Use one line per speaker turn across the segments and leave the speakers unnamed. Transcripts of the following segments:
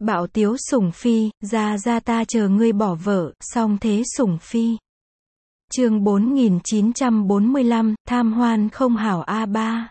Bạo tiếu sủng phi, ra ta chờ ngươi bỏ vợ, song thế sủng phi. Chương 4945, tham hoan không hảo A3.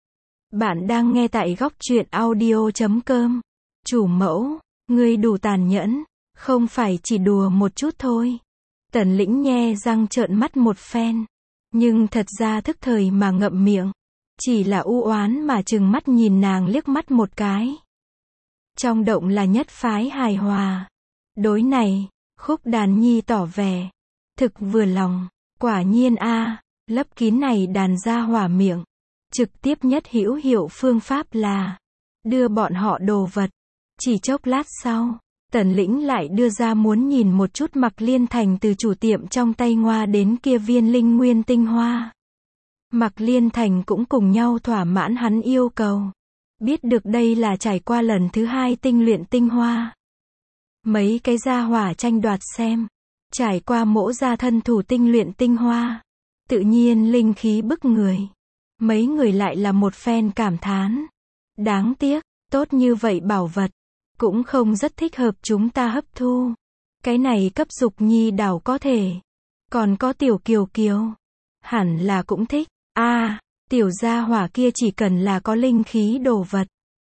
Bạn đang nghe tại góc truyện audio.com. Chủ mẫu, ngươi đủ tàn nhẫn, không phải chỉ đùa một chút thôi. Tần Lĩnh nhe răng trợn mắt một phen, nhưng thật ra thức thời mà ngậm miệng, chỉ là u oán mà trừng mắt nhìn nàng liếc mắt một cái. Trong động là nhất phái hài hòa. Đối này, Khúc Đàn Nhi tỏ vẻ thực vừa lòng, quả nhiên lấp kín này đàn gia hỏa miệng. Trực tiếp nhất hữu hiệu phương pháp là đưa bọn họ đồ vật. Chỉ chốc lát sau, Tần Lĩnh lại đưa ra muốn nhìn một chút Mặc Liên Thành từ chủ tiệm trong tay ngoa đến kia viên linh nguyên tinh hoa. Mặc Liên Thành cũng cùng nhau thỏa mãn hắn yêu cầu. Biết được đây là trải qua lần thứ 2 tinh luyện tinh hoa. Mấy cái gia hỏa tranh đoạt xem. Trải qua mỗ gia thân thủ tinh luyện tinh hoa. Tự nhiên linh khí bức người. Mấy người lại là một phen cảm thán. Đáng tiếc, tốt như vậy bảo vật. Cũng không rất thích hợp chúng ta hấp thu. Cái này cấp Dục Nhi đảo có thể. Còn có tiểu Kiều Kiều. Hẳn là cũng thích. Tiểu gia hỏa kia chỉ cần là có linh khí đồ vật.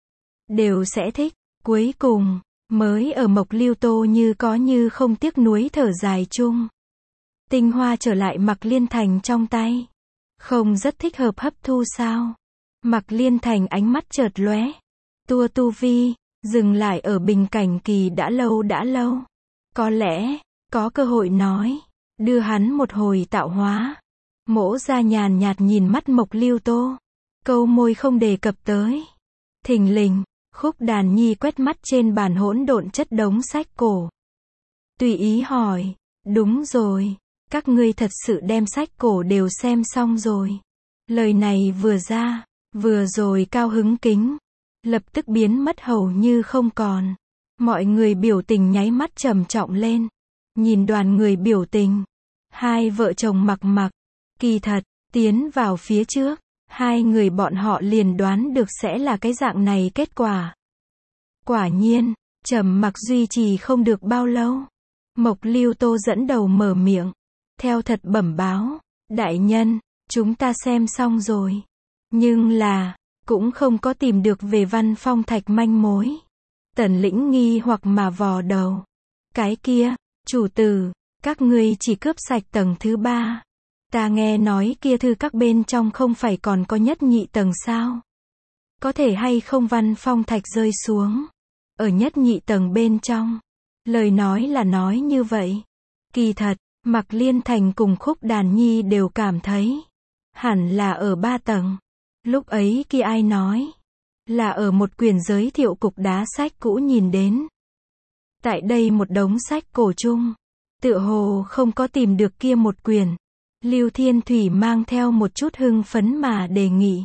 Đều sẽ thích. Cuối cùng, mới ở Mộc Lưu Tô như có như không tiếc nuối thở dài chung. Tinh hoa trở lại Mặc Liên Thành trong tay. Không rất thích hợp hấp thu sao? Mặc Liên Thành ánh mắt chợt lóe. Tua tu vi, dừng lại ở bình cảnh kỳ đã lâu. Có lẽ, có cơ hội nói, đưa hắn một hồi tạo hóa. Mỗ gia nhàn nhạt nhìn mắt Mộc Lưu Tô. Câu môi không đề cập tới. Thình lình, Khúc Đàn Nhi quét mắt trên bàn hỗn độn chất đống sách cổ. Tùy ý hỏi, đúng rồi, các ngươi thật sự đem sách cổ đều xem xong rồi. Lời này vừa ra, vừa rồi cao hứng kính, lập tức biến mất hầu như không còn. Mọi người biểu tình nháy mắt trầm trọng lên. Nhìn đoàn người biểu tình, hai vợ chồng Mặc, kỳ thật, tiến vào phía trước, hai người bọn họ liền đoán được sẽ là cái dạng này kết quả. Quả nhiên, trầm mặc duy trì không được bao lâu. Mộc Lưu Tô dẫn đầu mở miệng, theo thật bẩm báo, đại nhân, chúng ta xem xong rồi. Nhưng là, cũng không có tìm được về Văn Phong Thạch manh mối. Tần Lĩnh nghi hoặc mà vò đầu. Cái kia, chủ tử, các ngươi chỉ cướp sạch tầng thứ 3. Ta nghe nói kia thư các bên trong không phải còn có nhất nhị tầng sao? Có thể hay không Văn Phong Thạch rơi xuống ở nhất nhị tầng bên trong? Lời nói là nói như vậy. Kỳ thật, Mặc Liên Thành cùng Khúc Đàn Nhi đều cảm thấy hẳn là ở 3 tầng. Lúc ấy kia ai nói? Là ở một quyển giới thiệu cục đá sách cũ nhìn đến. Tại đây một đống sách cổ chung, tựa hồ không có tìm được kia một quyển. Lưu Thiên Thủy mang theo một chút hưng phấn mà đề nghị.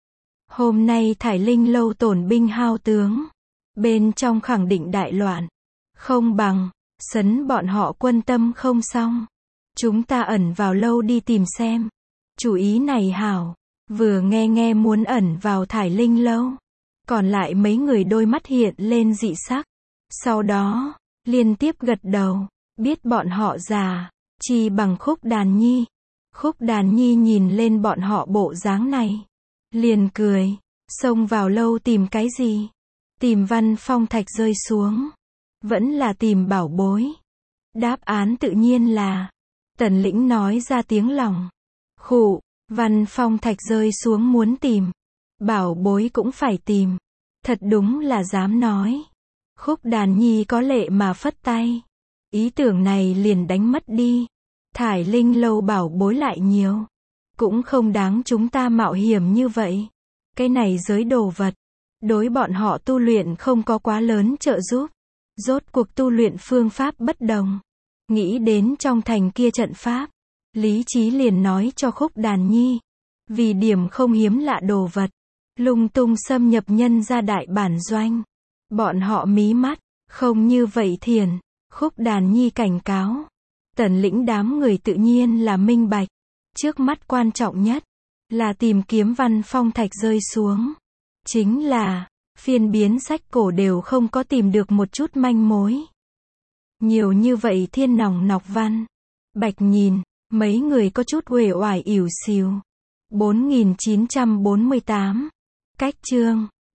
Hôm nay Thải Linh lâu tổn binh hao tướng. Bên trong khẳng định đại loạn. Không bằng, sấn bọn họ quân tâm không xong. Chúng ta ẩn vào lâu đi tìm xem. Chủ ý này hảo. Vừa nghe muốn ẩn vào Thải Linh lâu. Còn lại mấy người đôi mắt hiện lên dị sắc. Sau đó, liên tiếp gật đầu. Biết bọn họ già, chi bằng Khúc Đàn Nhi. Khúc Đàn Nhi nhìn lên bọn họ bộ dáng này. Liền cười, xông vào lâu tìm cái gì? Tìm Văn Phong Thạch rơi xuống. Vẫn là tìm bảo bối. Đáp án tự nhiên là, Tần Lĩnh nói ra tiếng lòng. Khụ, Văn Phong Thạch rơi xuống muốn tìm. Bảo bối cũng phải tìm. Thật đúng là dám nói. Khúc Đàn Nhi có lệ mà phất tay. Ý tưởng này liền đánh mất đi. Thải Linh lâu bảo bối lại nhiều. Cũng không đáng chúng ta mạo hiểm như vậy. Cái này giới đồ vật. Đối bọn họ tu luyện không có quá lớn trợ giúp. Rốt cuộc tu luyện phương pháp bất đồng. Nghĩ đến trong thành kia trận pháp. Lý trí liền nói cho Khúc Đàn Nhi. Vì điểm không hiếm lạ đồ vật. Lung tung xâm nhập nhân ra đại bản doanh. Bọn họ mí mắt. Không như vậy thiền. Khúc Đàn Nhi cảnh cáo. Tần Lĩnh đám người tự nhiên là minh bạch. Trước mắt quan trọng nhất là tìm kiếm Văn Phong Thạch rơi xuống. Chính là Phiên biến sách cổ đều không có tìm được một chút manh mối. Nhiều như vậy thiên nòng nọc văn. Bạch nhìn, mấy người có chút uể oải ỉu xìu. 4948. Cách chương